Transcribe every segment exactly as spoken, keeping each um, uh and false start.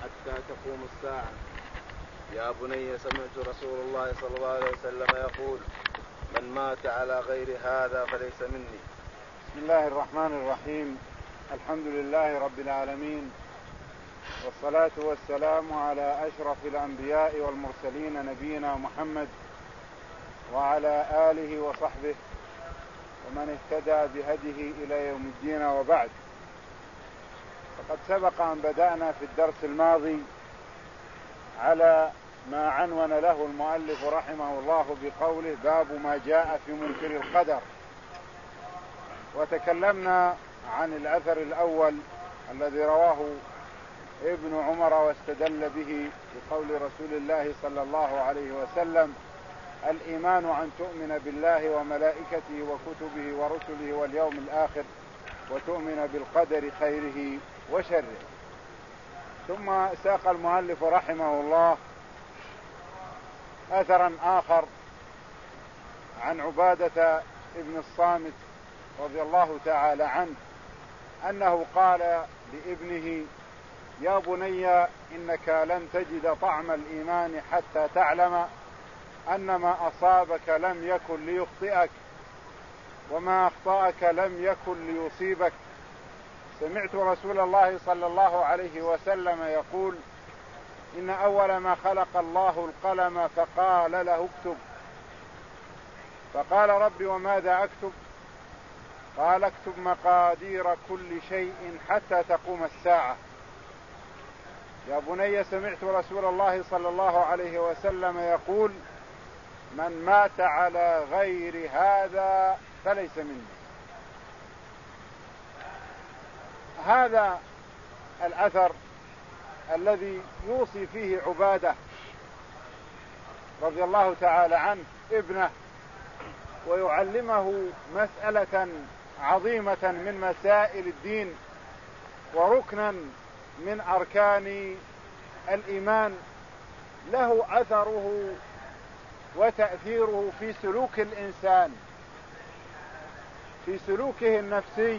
حتى تقوم الساعة. يا بني سمعت رسول الله صلى الله عليه وسلم يقول من مات على غير هذا فليس مني. بسم الله الرحمن الرحيم. الحمد لله رب العالمين، والصلاة والسلام على أشرف الأنبياء والمرسلين نبينا محمد وعلى آله وصحبه ومن اهتدى بهديه إلى يوم الدين، وبعد. فقد سبق أن بدأنا في الدرس الماضي على ما عنون له المؤلف رحمه الله بقوله باب ما جاء في منكر القدر، وتكلمنا عن الأثر الأول الذي رواه ابن عمر واستدل به بقول رسول الله صلى الله عليه وسلم: الإيمان أن تؤمن بالله وملائكته وكتبه ورسله واليوم الآخر وتؤمن بالقدر خيره وشره. ثم ساق المؤلف رحمه الله أثرا آخر عن عبادة ابن الصامت رضي الله تعالى عنه أنه قال لابنه: يا بني إنك لن تجد طعم الإيمان حتى تعلم أن ما أصابك لم يكن ليخطئك وما أخطأك لم يكن ليصيبك. سمعت رسول الله صلى الله عليه وسلم يقول: إن أول ما خلق الله القلم فقال له اكتب، فقال: رب وماذا أكتب؟ قال: اكتب مقادير كل شيء حتى تقوم الساعة. يا بني سمعت رسول الله صلى الله عليه وسلم يقول: من مات على غير هذا فليس مني. هذا الأثر الذي يوصي فيه عبادة رضي الله تعالى عنه ابنه ويعلمه مسألة عظيمة من مسائل الدين وركنا من أركان الإيمان، له أثره وتأثيره في سلوك الإنسان، في سلوكه النفسي،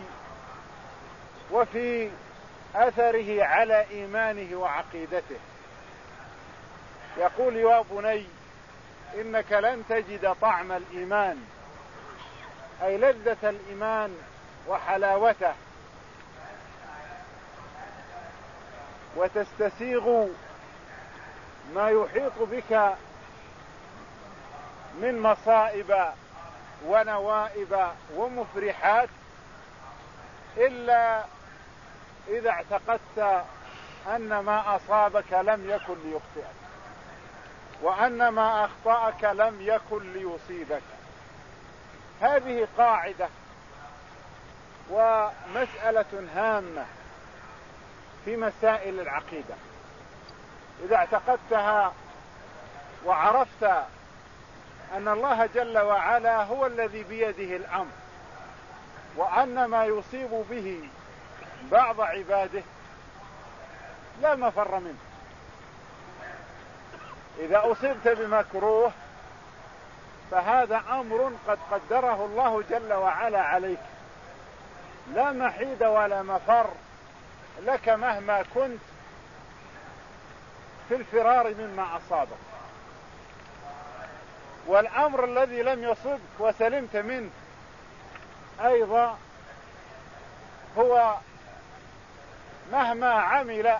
وفي أثره على إيمانه وعقيدته. يقول: يا بني إنك لن تجد طعم الإيمان، أي لذة الإيمان وحلاوته، وتستسيغ ما يحيط بك من مصائب ونوائب ومفرحات إلا إذا اعتقدت أن ما أصابك لم يكن ليخطئك وأن ما أخطأك لم يكن ليصيبك. هذه قاعدة ومسألة هامة في مسائل العقيدة. إذا اعتقدتها وعرفت أن الله جل وعلا هو الذي بيده الأمر، وأن ما يصيب به بعض عباده لا مفر منه. إذا أصبت بمكروه فهذا أمر قد قدره الله جل وعلا عليك، لا محيد ولا مفر لك مهما كنت في الفرار مما أصابك. والأمر الذي لم يصبك وسلمت منه أيضا هو مهما عمل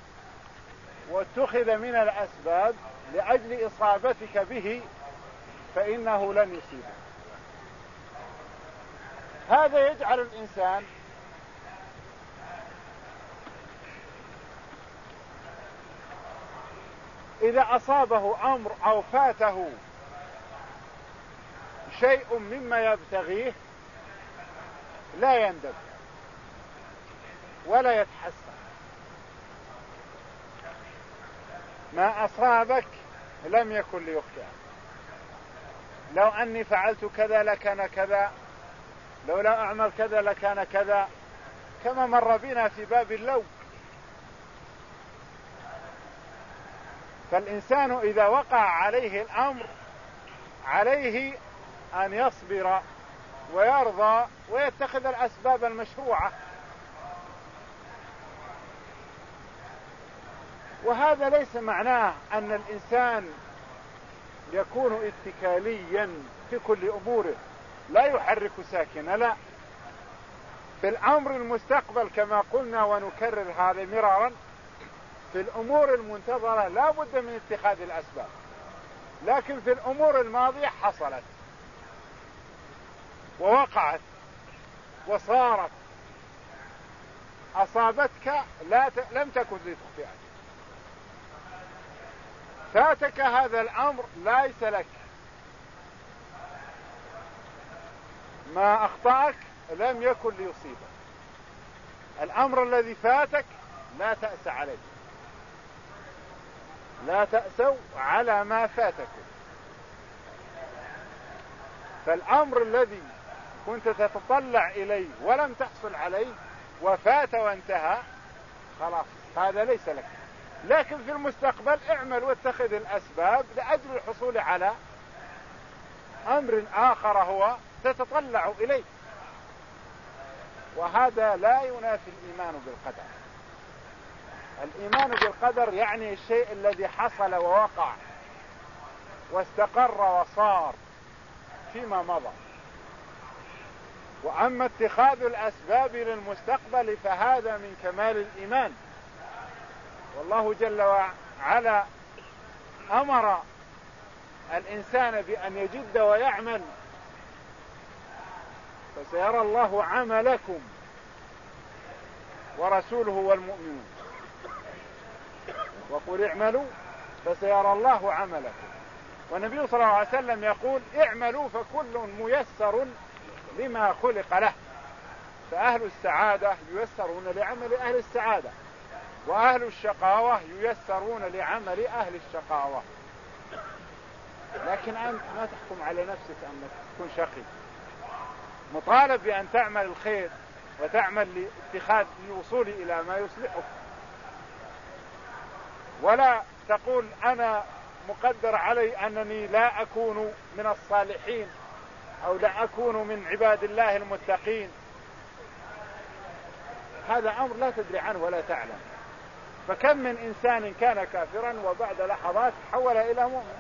واتخذ من الأسباب لأجل إصابتك به فإنه لن يصيبك. هذا يجعل الإنسان إذا أصابه أمر أو فاته شيء مما يبتغيه لا يندم ولا يتحسن. ما أصابك لم يكن ليخطئك. لو أني فعلت كذا لكان كذا، لو لا أعمل كذا لكان كذا، كما مر بنا في باب اللوم. فالإنسان إذا وقع عليه الأمر عليه أن يصبر ويرضى ويتخذ الأسباب المشروعة. وهذا ليس معناه أن الإنسان يكون اتكاليا في كل أموره لا يحرك ساكنا، لا. في الأمر المستقبل كما قلنا ونكرر هذا مرارا، في الأمور المنتظرة لا بد من اتخاذ الأسباب، لكن في الأمور الماضية حصلت ووقعت وصارت، أصابتك لا ت... لم تكن لتخطئك، فاتك هذا الأمر ليس لك، ما أخطأك لم يكن ليصيبك. الأمر الذي فاتك لا تأس عليه، لا تأسوا على ما فاتكم. فالأمر الذي كنت تتطلع إليه ولم تحصل عليه وفات وانتهى، خلاص هذا ليس لك. لكن في المستقبل اعمل واتخذ الأسباب لأجل الحصول على أمر آخر هو تتطلع إليه، وهذا لا ينافي الإيمان بالقدر. الإيمان بالقدر يعني الشيء الذي حصل ووقع واستقر وصار فيما مضى. وأما اتخاذ الأسباب للمستقبل فهذا من كمال الإيمان، والله جل وعلا أمر الإنسان بأن يجد ويعمل، فسيرى الله عملكم ورسوله والمؤمنون، وقل اعملوا فسيرى الله عملكم. والنبي صلى الله عليه وسلم يقول اعملوا فكل ميسر لما خلق له. فأهل السعادة ييسرون لعمل أهل السعادة، وأهل الشقاوة ييسرون لعمل أهل الشقاوة. لكن أنت ما تحكم على نفسك أنك تكون شقي، مطالب بأن تعمل الخير وتعمل لاتخاذ الوصول إلى ما يصلحك، ولا تقول أنا مقدر علي أنني لا أكون من الصالحين أو لا أكون من عباد الله المتقين. هذا أمر لا تدري عنه ولا تعلم. فكم من إنسان كان كافرا وبعد لحظات حول إلى مؤمن،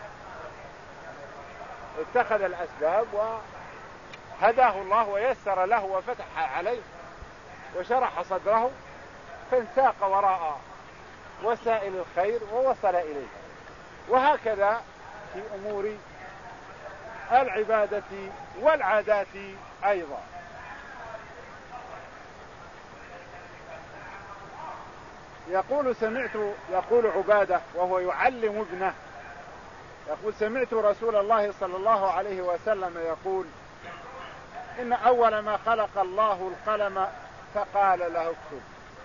اتخذ الأسباب وهداه الله ويسر له وفتح عليه وشرح صدره، فانساق وراء وسائل الخير ووصل إليه. وهكذا في أمور العبادة والعادات أيضا. يقول سمعت يقول عبادة وهو يعلم ابنه، يقول سمعت رسول الله صلى الله عليه وسلم يقول إن أول ما خلق الله القلم فقال له اكتب،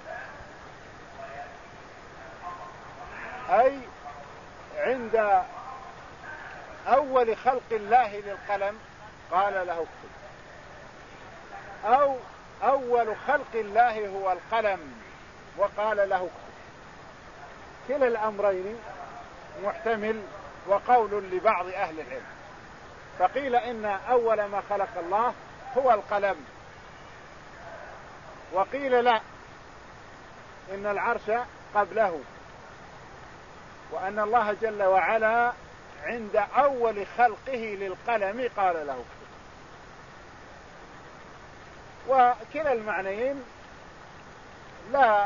أي عند أول خلق الله للقلم قال له اكتب، أو أول خلق الله هو القلم وقال له اكتب. كلا الأمرين محتمل وقول لبعض أهل العلم. فقيل إن أول ما خلق الله هو القلم، وقيل لا، إن العرش قبله، وأن الله جل وعلا عند أول خلقه للقلم قال له اكتب. وكلا المعنيين لا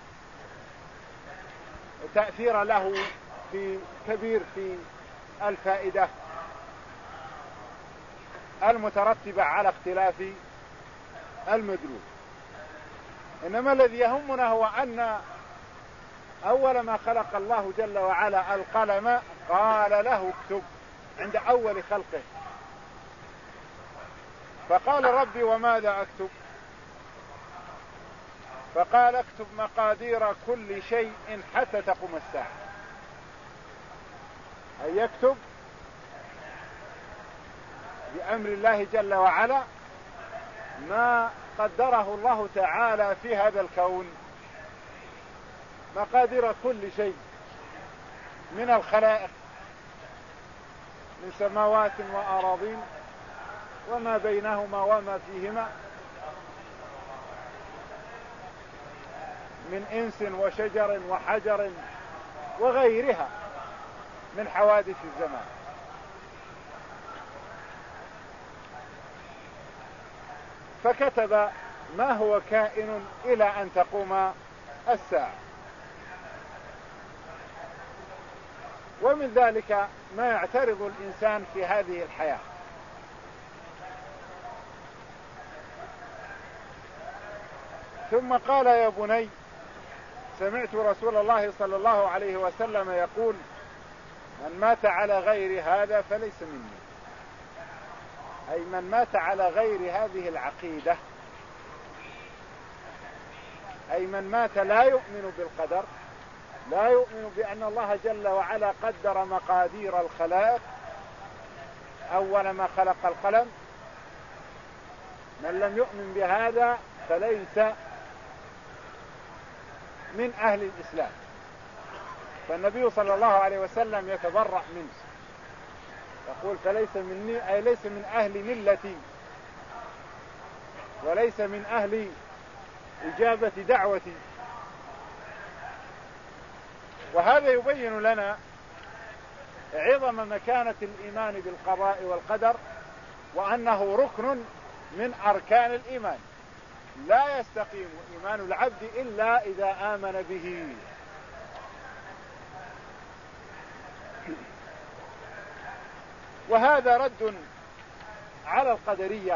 تأثير له في كبير في الفائدة المترتبة على اختلاف المدلول. إنما الذي يهمنا هو أن أول ما خلق الله جل وعلا القلم قال له اكتب عند أول خلقه. فقال ربي وماذا أكتب؟ فقال اكتب مقادير كل شيء حتى تقوم الساعة. أي يكتب بأمر الله جل وعلا ما قدره الله تعالى في هذا الكون، مقادير كل شيء من الخلائق من سماوات وأراضين وما بينهما وما فيهما من إنس وشجر وحجر وغيرها من حوادث الزمان. فكتب ما هو كائن إلى أن تقوم الساعة. ومن ذلك ما يعترض الإنسان في هذه الحياة. ثم قال: يا بني، سمعت رسول الله صلى الله عليه وسلم يقول: من مات على غير هذا فليس مني. أي من مات على غير هذه العقيدة، أي من مات لا يؤمن بالقدر، لا يؤمن بأن الله جل وعلا قدر مقادير الخلائق أول ما خلق القلم. من لم يؤمن بهذا فليس من أهل الإسلام. فالنبي صلى الله عليه وسلم يتبرأ منه، يقول: فليس مني، أي ليس من أهل ملتي، وليس من أهل إجابة دعوتي. وهذا يبين لنا عظم مكانة الإيمان بالقضاء والقدر، وأنه ركن من أركان الإيمان، لا يستقيم إيمان العبد إلا إذا آمن به. وهذا رد على القدرية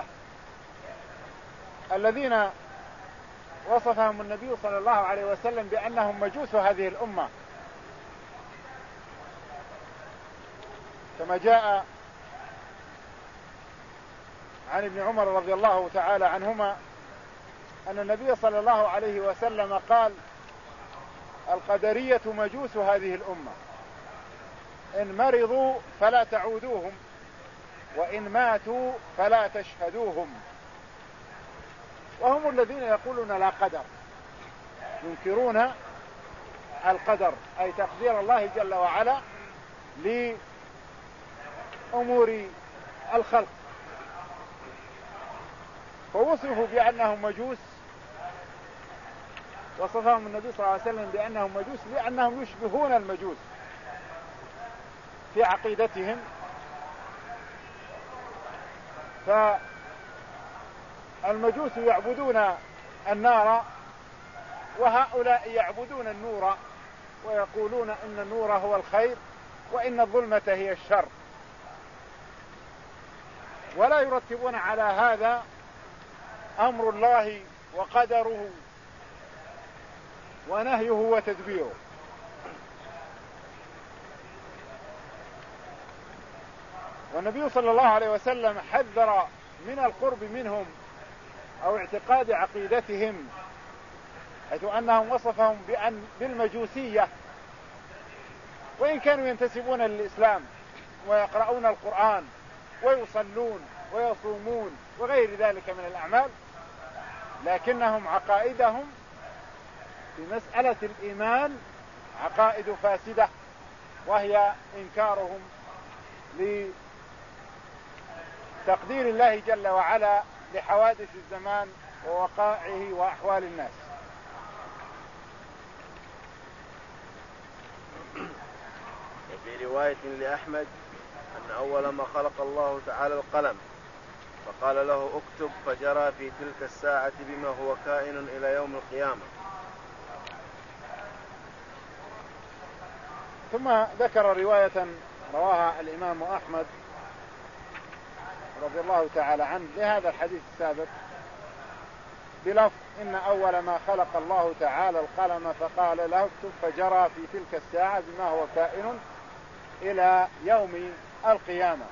الذين وصفهم النبي صلى الله عليه وسلم بأنهم مجوس هذه الأمة، كما جاء عن ابن عمر رضي الله تعالى عنهما أن النبي صلى الله عليه وسلم قال: القدرية مجوس هذه الأمة، إن مرضوا فلا تعودوهم، وإن ماتوا فلا تشهدوهم. وهم الذين يقولون لا قدر، ينكرون القدر، أي تقدير الله جل وعلا لأمور الخلق. فوصفوا بأنهم مجوس، وصفهم النبي صلى الله عليه وسلم بأنهم مجوس لأنهم يشبهون المجوس في عقيدتهم. فالمجوس يعبدون النار، وهؤلاء يعبدون النور، ويقولون إن النور هو الخير وإن الظلمة هي الشر، ولا يرتبون على هذا أمر الله وقدره ونهيه وتدبيره. والنبي صلى الله عليه وسلم حذر من القرب منهم أو اعتقاد عقيدتهم، حيث أنهم وصفهم بأن بالمجوسية، وإن كانوا ينتسبون للإسلام ويقرؤون القرآن ويصلون ويصومون وغير ذلك من الأعمال، لكنهم عقائدهم في مسألة الإيمان عقائد فاسدة، وهي إنكارهم لتقدير الله جل وعلا لحوادث الزمان ووقائعه وأحوال الناس. وفي رواية لأحمد أن أول ما خلق الله تعالى القلم فقال له: اكتب، فجرى في تلك الساعة بما هو كائن إلى يوم القيامة. ثم ذكر رواية رواها الإمام أحمد رضي الله تعالى عنه لهذا الحديث السابق بلفظ: إن أول ما خلق الله تعالى القلم فقال له اكتب، فجرى في تلك الساعة بما هو كائن إلى يوم القيامة.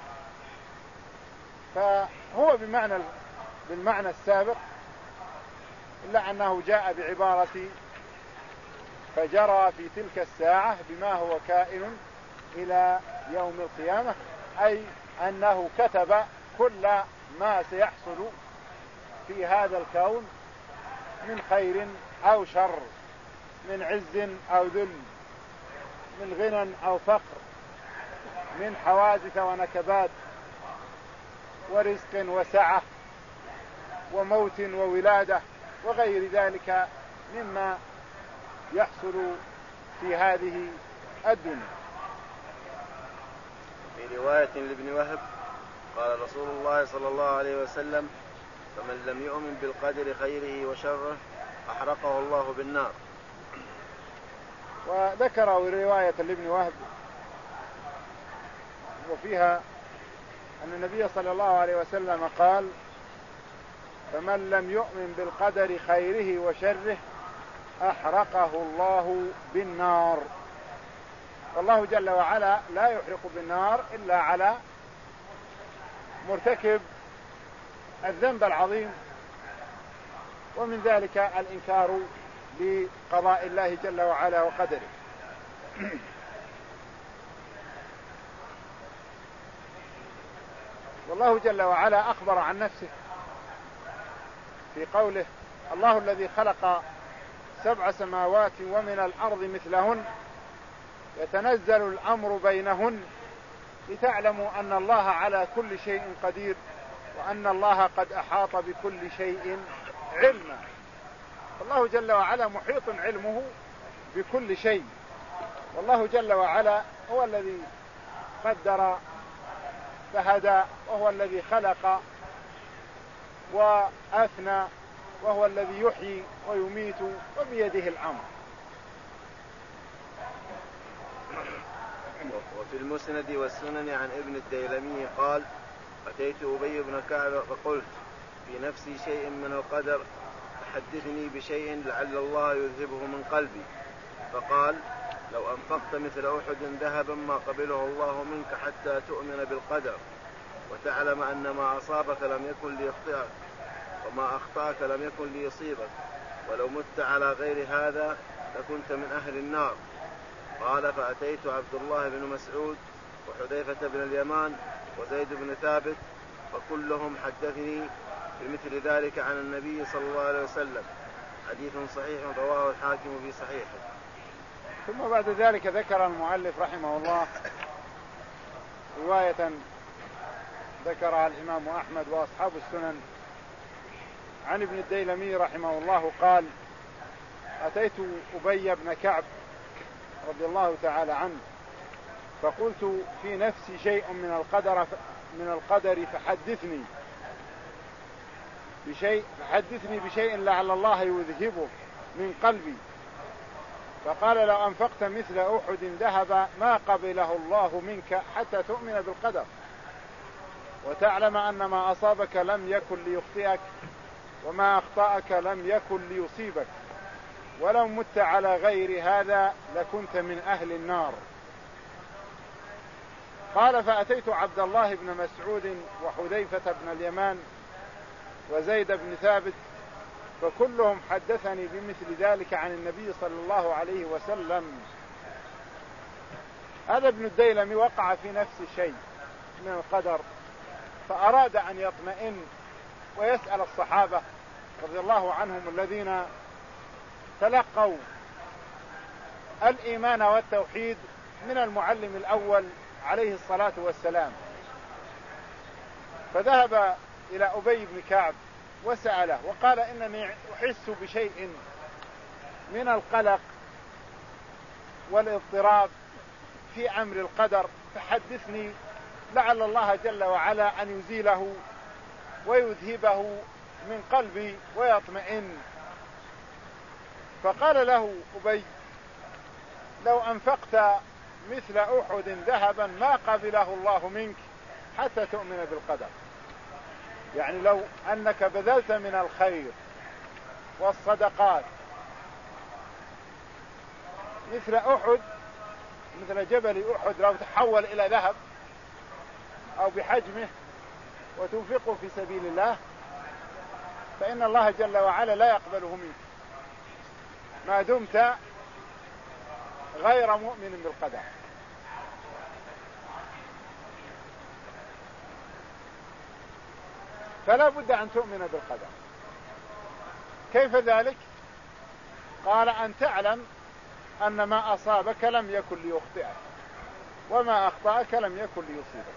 فهو بمعنى بالمعنى السابق، إلا أنه جاء بعبارة فجرى في تلك الساعة بما هو كائن إلى يوم القيامة، أي أنه كتب كل ما سيحصل في هذا الكون من خير أو شر، من عز أو ذل، من غنى أو فقر، من حوادث ونكبات، ورزق وسعة، وموت وولادة، وغير ذلك مما يحصل في هذه الدنيا. في رواية لابن وهب قال رسول الله صلى الله عليه وسلم: فمن لم يؤمن بالقدر خيره وشره أحرقه الله بالنار. وذكر رواية لابن وهب وفيها أن النبي صلى الله عليه وسلم قال: فمن لم يؤمن بالقدر خيره وشره أحرقه الله بالنار. والله جل وعلا لا يحرق بالنار إلا على مرتكب الذنب العظيم، ومن ذلك الإنكار بقضاء الله جل وعلا وقدره. والله جل وعلا أخبر عن نفسه في قوله: الله الذي خلق سبع سماوات ومن الأرض مثلهن يتنزل الأمر بينهن لتعلموا أن الله على كل شيء قدير وأن الله قد أحاط بكل شيء علما. الله جل وعلا محيط علمه بكل شيء، والله جل وعلا هو الذي قدر فهدى، وهو الذي خلق وأثنى، وهو الذي يحيي ويميت وبيده الأمر. وفي المسند والسنن عن ابن الديلمي قال: أتيت أبي بن كعب فقلت: في نفسي شيء من القدر فحدثني بشيء لعل الله يذهبه من قلبي. فقال: لو أنفقت مثل أحد ذهبا ما قبله الله منك حتى تؤمن بالقدر وتعلم أن ما أصابك لم يكن ليخطئك وما أخطأك لم يكن ليصيبك، ولو مت على غير هذا لكنت من أهل النار. قال: فأتيت عبد الله بن مسعود وحذيفة بن اليمان وزيد بن ثابت فكلهم حدثني بمثل ذلك عن النبي صلى الله عليه وسلم. حديث صحيح رواه الحاكم في صحيحه. ثم بعد ذلك ذكر المؤلف رحمه الله رواية ذكرها الإمام أحمد وأصحاب السنن عن ابن الديلمي رحمه الله قال: أتيت أبي بن كعب رضي الله تعالى عنه فقلت: في نفسي شيء من القدر من القدر فحدثني بشيء فحدثني بشيء لعل الله يذهبه من قلبي. فقال: لو أنفقت مثل أحد ذهب ما قبله الله منك حتى تؤمن بالقدر وتعلم أن ما أصابك لم يكن ليخطئك وما أخطأك لم يكن ليصيبك، ولو مت على غير هذا لكنت من أهل النار. قال: فأتيت عبد الله بن مسعود وحذيفة بن اليمان وزيد بن ثابت فكلهم حدثني بمثل ذلك عن النبي صلى الله عليه وسلم. هذا ابن الديلمي وقع في نفس الشيء من القدر، فأراد أن يطمئن ويسأل الصحابة رضي الله عنهم الذين تلقوا الإيمان والتوحيد من المعلم الأول عليه الصلاة والسلام. فذهب إلى أبي بن كعب وسأله وقال: إنني أحس بشيء من القلق والاضطراب في أمر القدر فحدثني لعل الله جل وعلا أن يزيله ويذهبه من قلبي ويطمئن. فقال له أبي: لو أنفقت مثل أحد ذهبا ما قبله الله منك حتى تؤمن بالقدر. يعني لو أنك بذلت من الخير والصدقات مثل أحد، مثل جبل أحد لو تحول إلى ذهب أو بحجمه وتنفقه في سبيل الله فإن الله جل وعلا لا يقبله منك ما دمت غير مؤمن بالقدر. فلا بد أن تؤمن بالقدر. كيف ذلك؟ قال: أن تعلم أن ما أصابك لم يكن ليخطئك وما أخطأك لم يكن ليصيبك.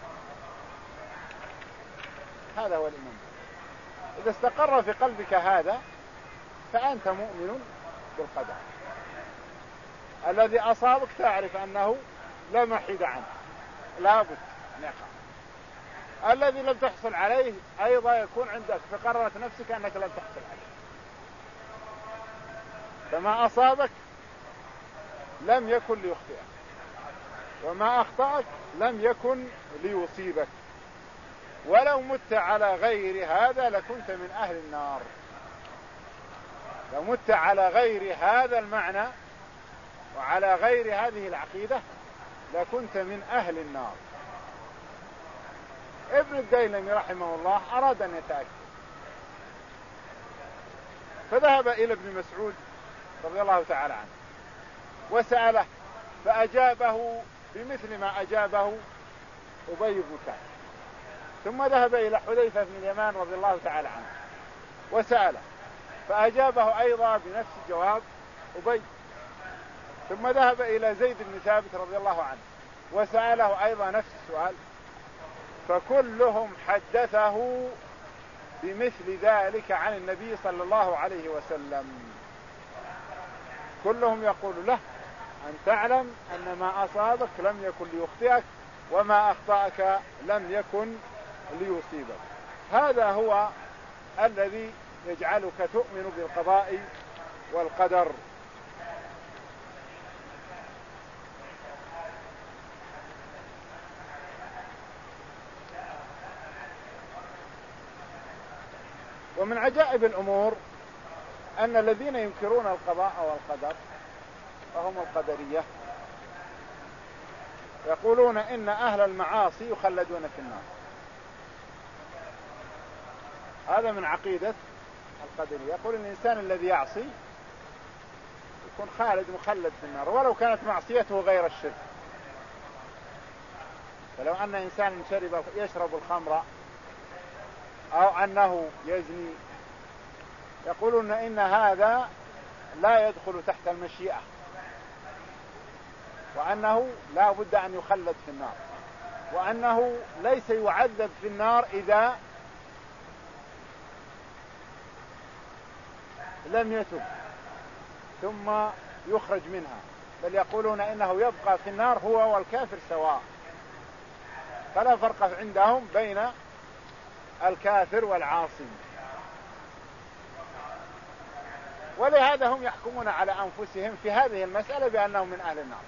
هذا هو الإيمان. إذا استقر في قلبك هذا فأنت مؤمن بالقدر. الذي أصابك تعرف أنه لا محيد عنه، لا بد أن يقع. الذي لم تحصل عليه أيضا يكون عندك في قرارة نفسك أنك لم تحصل عليه. فما أصابك لم يكن ليخطئك، وما أخطأك لم يكن ليصيبك. ولو مت على غير هذا لكنت من أهل النار. لو مت على غير هذا المعنى وعلى غير هذه العقيدة لكنت من أهل النار. ابن الديلمي رحمه الله أراد أن يتأكد، فذهب إلى ابن مسعود رضي الله تعالى عنه وسأله، فأجابه بمثل ما أجابه أبي بن كعب. ثم ذهب إلى حذيفة بن اليمان رضي الله تعالى عنه وسأله، فأجابه أيضا بنفس جواب أبي. ثم ذهب إلى زيد بن ثابت رضي الله عنه وسأله أيضا نفس السؤال، فكلهم حدثه بمثل ذلك عن النبي صلى الله عليه وسلم. كلهم يقول له أن تعلم أن ما أصابك لم يكن ليخطئك، وما أخطأك لم يكن ليصيبك. هذا هو الذي يجعلك تؤمن بالقضاء والقدر. ومن عجائب الأمور أن الذين ينكرون القضاء والقدر وهم القدرية يقولون إن أهل المعاصي يخلدون في النار. هذا من عقيدة القدرية. يقول الإنسان الذي يعصي يكون خالد مخلد في النار ولو كانت معصيته غير الشرك. فلو أن إنسان شرب يشرب الخمر أو أنه يزني يقولون إن هذا لا يدخل تحت المشيئة، وأنه لا بد أن يخلد في النار، وأنه ليس يعذب في النار إذا لم يتب ثم يخرج منها، بل يقولون إنه يبقى في النار هو والكافر سواء، فلا فرق عندهم بين الكافر والعاصي. ولهذا هم يحكمون على أنفسهم في هذه المسألة بأنهم من أهل النار،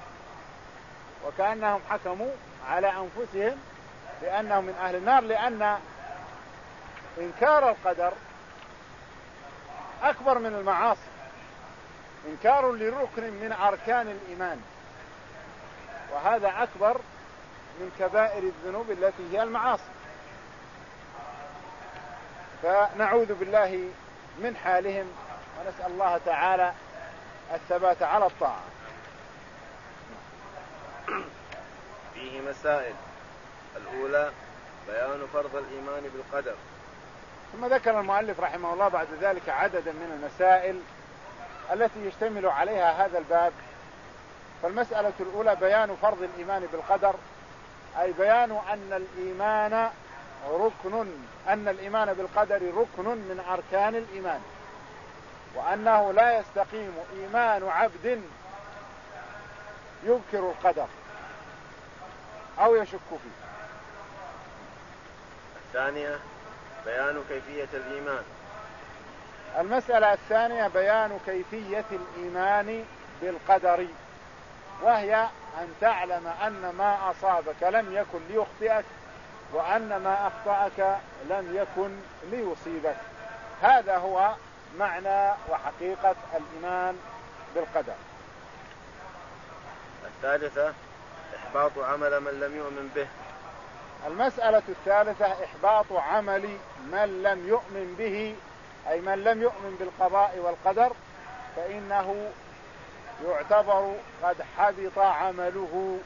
وكأنهم حكموا على أنفسهم بأنهم من أهل النار، لأن إنكار القدر أكبر من المعاصي، إنكار لركن من أركان الإيمان، وهذا أكبر من كبائر الذنوب التي هي المعاصي. فنعوذ بالله من حالهم ونسأل الله تعالى الثبات على الطاعة. فيه مسائل. الأولى بيان فرض الإيمان بالقدر. ثم ذكر المؤلف رحمه الله بعد ذلك عددا من المسائل التي يشتمل عليها هذا الباب. فالمسألة الأولى بيان فرض الإيمان بالقدر، أي بيان أن الإيمان ركن أن الإيمان بالقدر ركن من أركان الإيمان، وأنه لا يستقيم إيمان عبد ينكر القدر أو يشك فيه. الثانية بيان كيفية الإيمان. المسألة الثانية بيان كيفية الإيمان بالقدر، وهي أن تعلم أن ما أصابك لم يكن ليخطئك، وأن ما أخطأك لم يكن ليصيبك. هذا هو معنى وحقيقة الإيمان بالقدر. الثالثة إحباط عمل من لم يؤمن به. المسألة الثالثة إحباط عمل من لم يؤمن به، أي من لم يؤمن بالقضاء والقدر فإنه يعتبر قد حبط عمله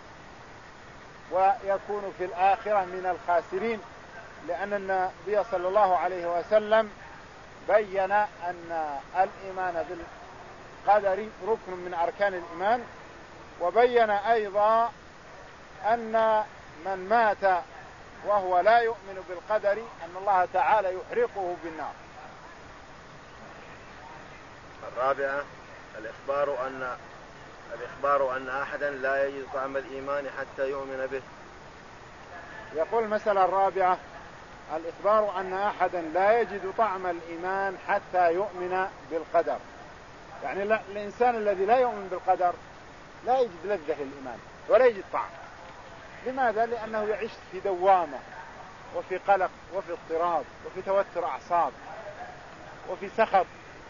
ويكون في الآخرة من الخاسرين، لأن النبي صلى الله عليه وسلم بين أن الإيمان بالقدر ركن من أركان الإيمان، وبين أيضا أن من مات وهو لا يؤمن بالقدر أن الله تعالى يحرقه بالنار. الرابعة الإخبار أن الإخبار أن أحدا لا يجد طعم الإيمان حتى يؤمن به. يقول المسألة الرابعة: الإخبار أن أحدا لا يجد طعم الإيمان حتى يؤمن بالقدر. يعني الإنسان الذي لا يؤمن بالقدر لا يجد لذة الإيمان ولا يجد طعم. لماذا؟ لأنه يعيش في دوامة وفي قلق وفي اضطراب وفي توتر أعصاب وفي سخط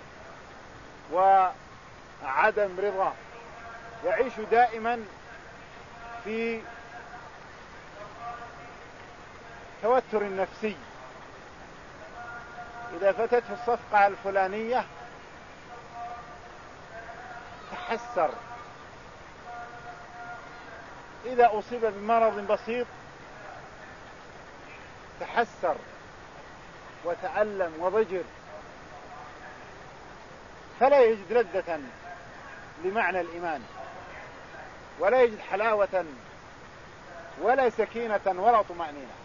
وعدم رضا، يعيش دائما في توتر نفسي. إذا فتته الصفقة الفلانية تحسر، إذا أصيب بمرض بسيط تحسر وتألم وضجر، فلا يجد لذة لمعنى الإيمان ولا يجد حلاوة ولا سكينة ولا طمأنينة.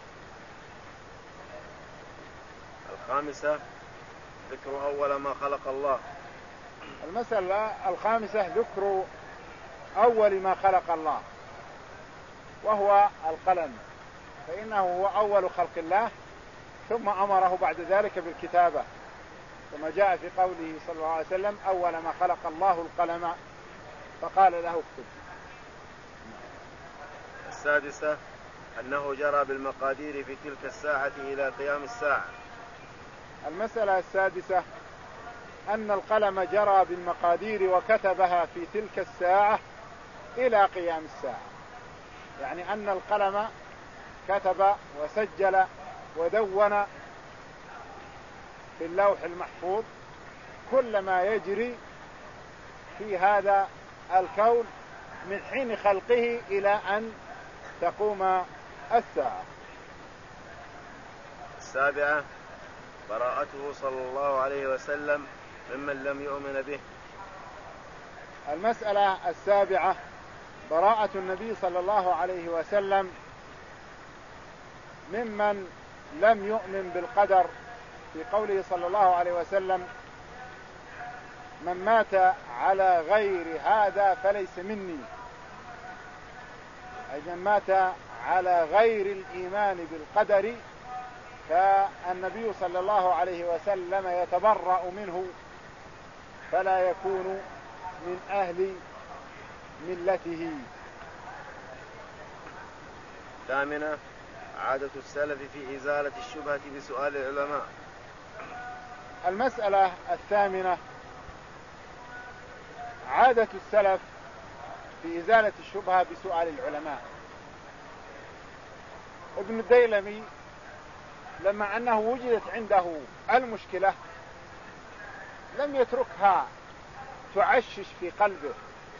الخامسة: ذكر أول ما خلق الله. المسألة الخامسة: ذكر أول ما خلق الله، وهو القلم، فإنه هو أول خلق الله، ثم أمره بعد ذلك بالكتابة، كما جاء في قوله صلى الله عليه وسلم: أول ما خلق الله القلم فقال له اكتب. السادسة: أنه جرى بالمقادير في تلك الساعة إلى قيام الساعة. المسألة السادسة: أن القلم جرى بالمقادير وكتبها في تلك الساعة إلى قيام الساعة، يعني أن القلم كتب وسجل ودون في اللوح المحفوظ كل ما يجري في هذا الكون من حين خلقه إلى أن تقوم الساعة. السابعة: براءته صلى الله عليه وسلم ممن لم يؤمن به. المسألة السابعة: براءة النبي صلى الله عليه وسلم ممن لم يؤمن بالقدر، في قوله صلى الله عليه وسلم: من مات على غير هذا فليس مني، أي من مات على غير الإيمان بالقدر فالنبي صلى الله عليه وسلم يتبرأ منه فلا يكون من أهل ملته. ثامنة: عادة السلف في إزالة الشبهة بسؤال العلماء. المسألة الثامنة: عادة السلف في إزالة الشبهة بسؤال العلماء. ابن الديلمي لما أنه وجدت عنده المشكلة لم يتركها تعشش في قلبه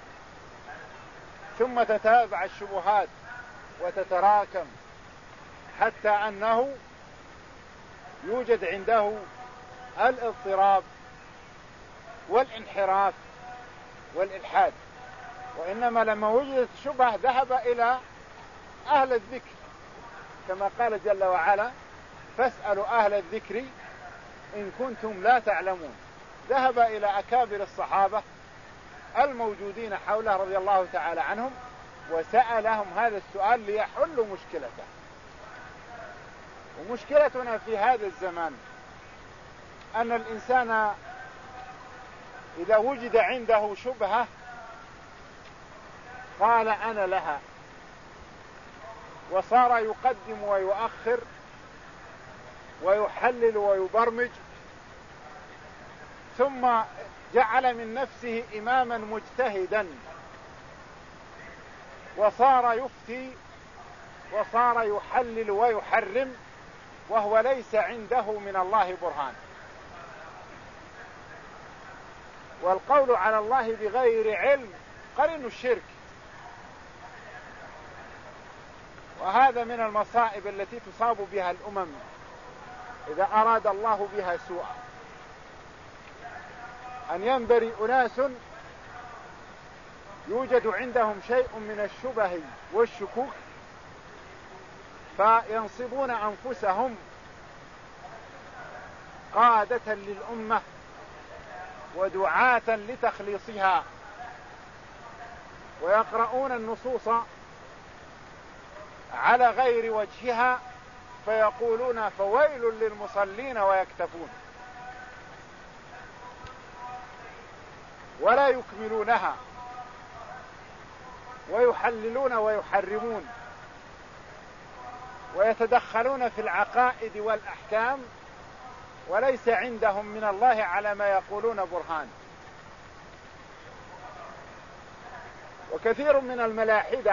ثم تتابع الشبهات وتتراكم حتى أنه يوجد عنده الاضطراب والانحراف والإلحاد، وإنما لما وجدت الشبهة ذهب إلى أهل الذكر، كما قال جل وعلا: فاسألوا أهل الذكر إن كنتم لا تعلمون. ذهب إلى أكابر الصحابة الموجودين حوله رضي الله تعالى عنهم وسألهم هذا السؤال ليحلوا مشكلته. ومشكلتنا في هذا الزمان أن الإنسان إذا وجد عنده شبهة قال أنا لها، وصار يقدم ويؤخر ويحلل ويبرمج، ثم جعل من نفسه إماما مجتهدا وصار يفتي وصار يحلل ويحرم وهو ليس عنده من الله برهان. والقول على الله بغير علم قرين الشرك، وهذا من المصائب التي تصاب بها الأمم إذا أراد الله بها سوءا، أن ينبري أناس يوجد عندهم شيء من الشبه والشكوك فينصبون أنفسهم قادة للأمة ودعاة لتخليصها، ويقرؤون النصوص على غير وجهها فيقولون فويل للمصلين ويكتفون، ولا يكملونها ويحللون ويحرمون ويتدخلون في العقائد والأحكام وليس عندهم من الله على ما يقولون برهان. وكثير من الملاحدة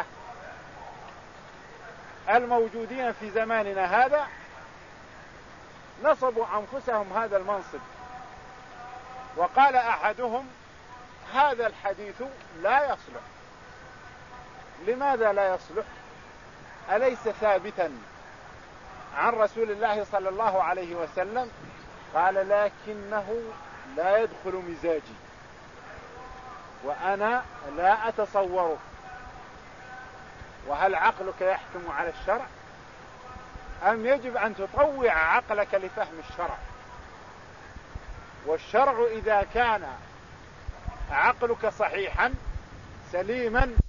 الموجودين في زماننا هذا نصبوا أنفسهم هذا المنصب، وقال أحدهم هذا الحديث لا يصلح. لماذا لا يصلح؟ أليس ثابتا عن رسول الله صلى الله عليه وسلم؟ قال لكنه لا يدخل مزاجي وأنا لا أتصوره. وهل عقلك يحكم على الشرع أم يجب أن تطوع عقلك لفهم الشرع؟ والشرع إذا كان عقلك صحيحا سليما